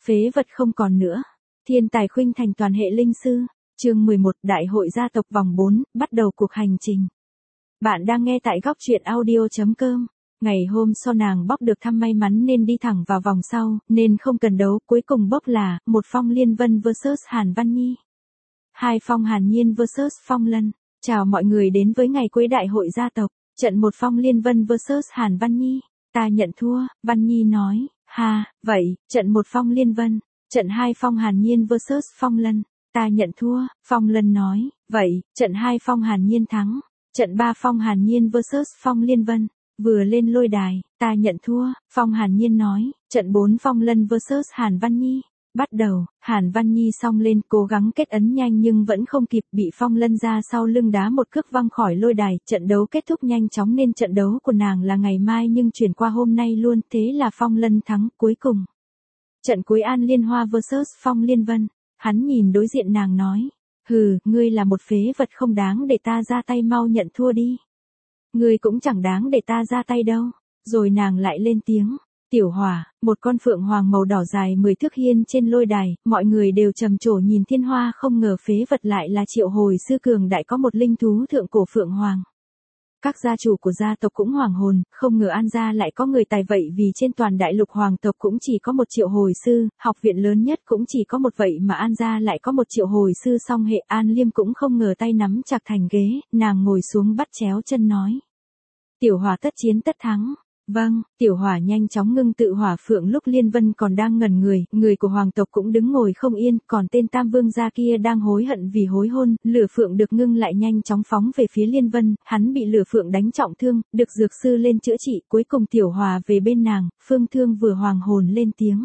Phế vật không còn nữa. Thiên tài khuynh thành toàn hệ linh sư. Chương 11, Đại hội gia tộc vòng 4, bắt đầu cuộc hành trình. Bạn đang nghe tại góc truyện audio.com. Ngày hôm sau nàng bóc được thăm may mắn nên đi thẳng vào vòng sau, nên không cần đấu, cuối cùng bốc là, một Phong Liên Vân vs Hàn Văn Nhi. Hai Phong Hàn Nhiên vs Phong Lân. Chào mọi người đến với ngày cuối đại hội gia tộc, trận một Phong Liên Vân vs Hàn Văn Nhi. Ta nhận thua, Văn Nhi nói, ha, vậy, trận một Phong Liên Vân, trận hai Phong Hàn Nhiên vs Phong Lân. Ta nhận thua, Phong Lân nói, vậy, trận hai Phong Hàn Nhiên thắng, trận ba Phong Hàn Nhiên vs Phong Liên Vân. Vừa lên lôi đài, ta nhận thua, Phong Hàn Nhiên nói, trận 4 Phong Lân vs Hàn Văn Nhi. Bắt đầu, Hàn Văn Nhi xông lên cố gắng kết ấn nhanh nhưng vẫn không kịp, bị Phong Lân ra sau lưng đá một cước văng khỏi lôi đài. Trận đấu kết thúc nhanh chóng nên trận đấu của nàng là ngày mai nhưng chuyển qua hôm nay luôn, thế là Phong Lân thắng. Cuối cùng, trận cuối An Liên Hoa vs Phong Liên Vân. Hắn nhìn đối diện nàng nói, hừ, ngươi là một phế vật không đáng để ta ra tay, mau nhận thua đi. Ngươi cũng chẳng đáng để ta ra tay đâu. Rồi nàng lại lên tiếng, Tiểu Hỏa, một con phượng hoàng màu đỏ dài 10 thước hiên trên lôi đài, mọi người đều trầm trồ nhìn Thiên Hoa, không ngờ phế vật lại là Triệu Hồi Sư cường đại có một linh thú thượng cổ phượng hoàng. Các gia chủ của gia tộc cũng hoàng hồn, không ngờ An gia lại có người tài vậy, vì trên toàn đại lục hoàng tộc cũng chỉ có một Triệu Hồi Sư, học viện lớn nhất cũng chỉ có một, vậy mà An gia lại có một Triệu Hồi Sư song hệ. An Liêm cũng không ngờ, tay nắm chặt thành ghế, nàng ngồi xuống bắt chéo chân nói, Tiểu Hỏa tất chiến tất thắng. Vâng, Tiểu Hỏa nhanh chóng ngưng tự hỏa phượng. Lúc Liên Vân còn đang ngẩn người, người của hoàng tộc cũng đứng ngồi không yên, còn tên Tam Vương gia kia đang hối hận vì hối hôn. Lửa phượng được ngưng lại nhanh chóng phóng về phía Liên Vân, hắn bị lửa phượng đánh trọng thương, được dược sư lên chữa trị. Cuối cùng Tiểu Hỏa về bên nàng, Phương Thương vừa hoàng hồn lên tiếng,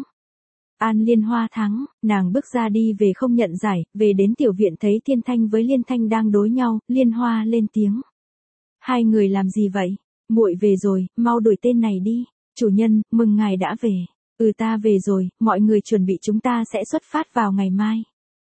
An Liên Hoa thắng. Nàng bước ra đi về không nhận giải, về đến tiểu viện thấy Thiên Thanh với Liên Thanh đang đối nhau. Liên Hoa lên tiếng, hai người làm gì vậy? Muội về rồi, mau đuổi tên này đi. Chủ nhân, mừng ngài đã về. Ta về rồi, mọi người chuẩn bị, chúng ta sẽ xuất phát vào ngày mai.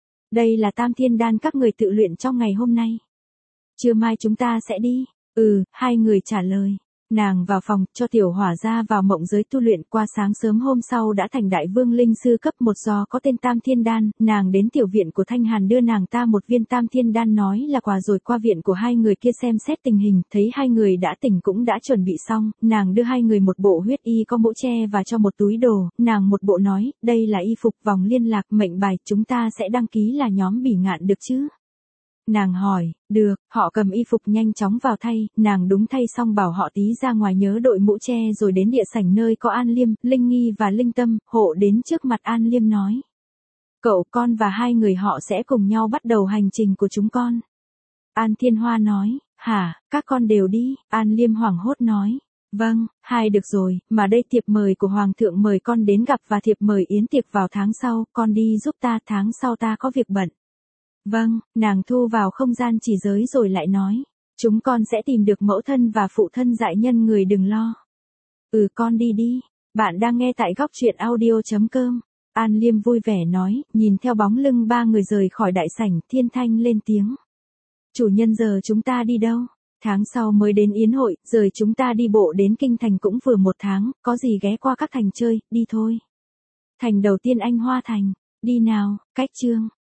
Đây là Tam Thiên Đan các người tự luyện trong ngày hôm nay. Trưa mai chúng ta sẽ đi. Hai người trả lời. Nàng vào phòng, cho Tiểu Hỏa ra vào mộng giới tu luyện. Qua sáng sớm hôm sau đã thành đại vương linh sư cấp 1 do có tên Tam Thiên Đan. Nàng đến tiểu viện của Thanh Hàn đưa nàng ta một viên Tam Thiên Đan nói là quà, rồi qua viện của hai người kia xem xét tình hình, thấy hai người đã tỉnh cũng đã chuẩn bị xong. Nàng đưa hai người một bộ huyết y có mũ che và cho một túi đồ. Nàng một bộ nói, đây là y phục, vòng liên lạc, mệnh bài, chúng ta sẽ đăng ký là nhóm Bỉ Ngạn được chứ? Nàng hỏi, được. Họ cầm y phục nhanh chóng vào thay, nàng đúng thay xong bảo họ tí ra ngoài nhớ đội mũ che, rồi đến địa sảnh nơi có An Liêm, Linh Nghi và Linh Tâm. Hộ đến trước mặt An Liêm nói, cậu, con và hai người họ sẽ cùng nhau bắt đầu hành trình của chúng con. An Thiên Hoa nói, hả, các con đều đi? An Liêm hoảng hốt nói, vâng, hai được rồi, mà đây thiệp mời của Hoàng thượng mời con đến gặp và thiệp mời yến tiệc vào tháng sau, con đi giúp ta, tháng sau ta có việc bận. Vâng, nàng thu vào không gian chỉ giới rồi lại nói, chúng con sẽ tìm được mẫu thân và phụ thân dại nhân, người đừng lo. Con đi đi. Bạn đang nghe tại góc truyện audio.com. An Liêm vui vẻ nói, nhìn theo bóng lưng ba người rời khỏi đại sảnh. Thiên Thanh lên tiếng, chủ nhân, giờ chúng ta đi đâu? Tháng sau mới đến yến hội, rồi chúng ta đi bộ đến kinh thành cũng vừa 1 tháng, có gì ghé qua các thành chơi, đi thôi. Thành đầu tiên Anh Hoa Thành, đi nào. Cách chương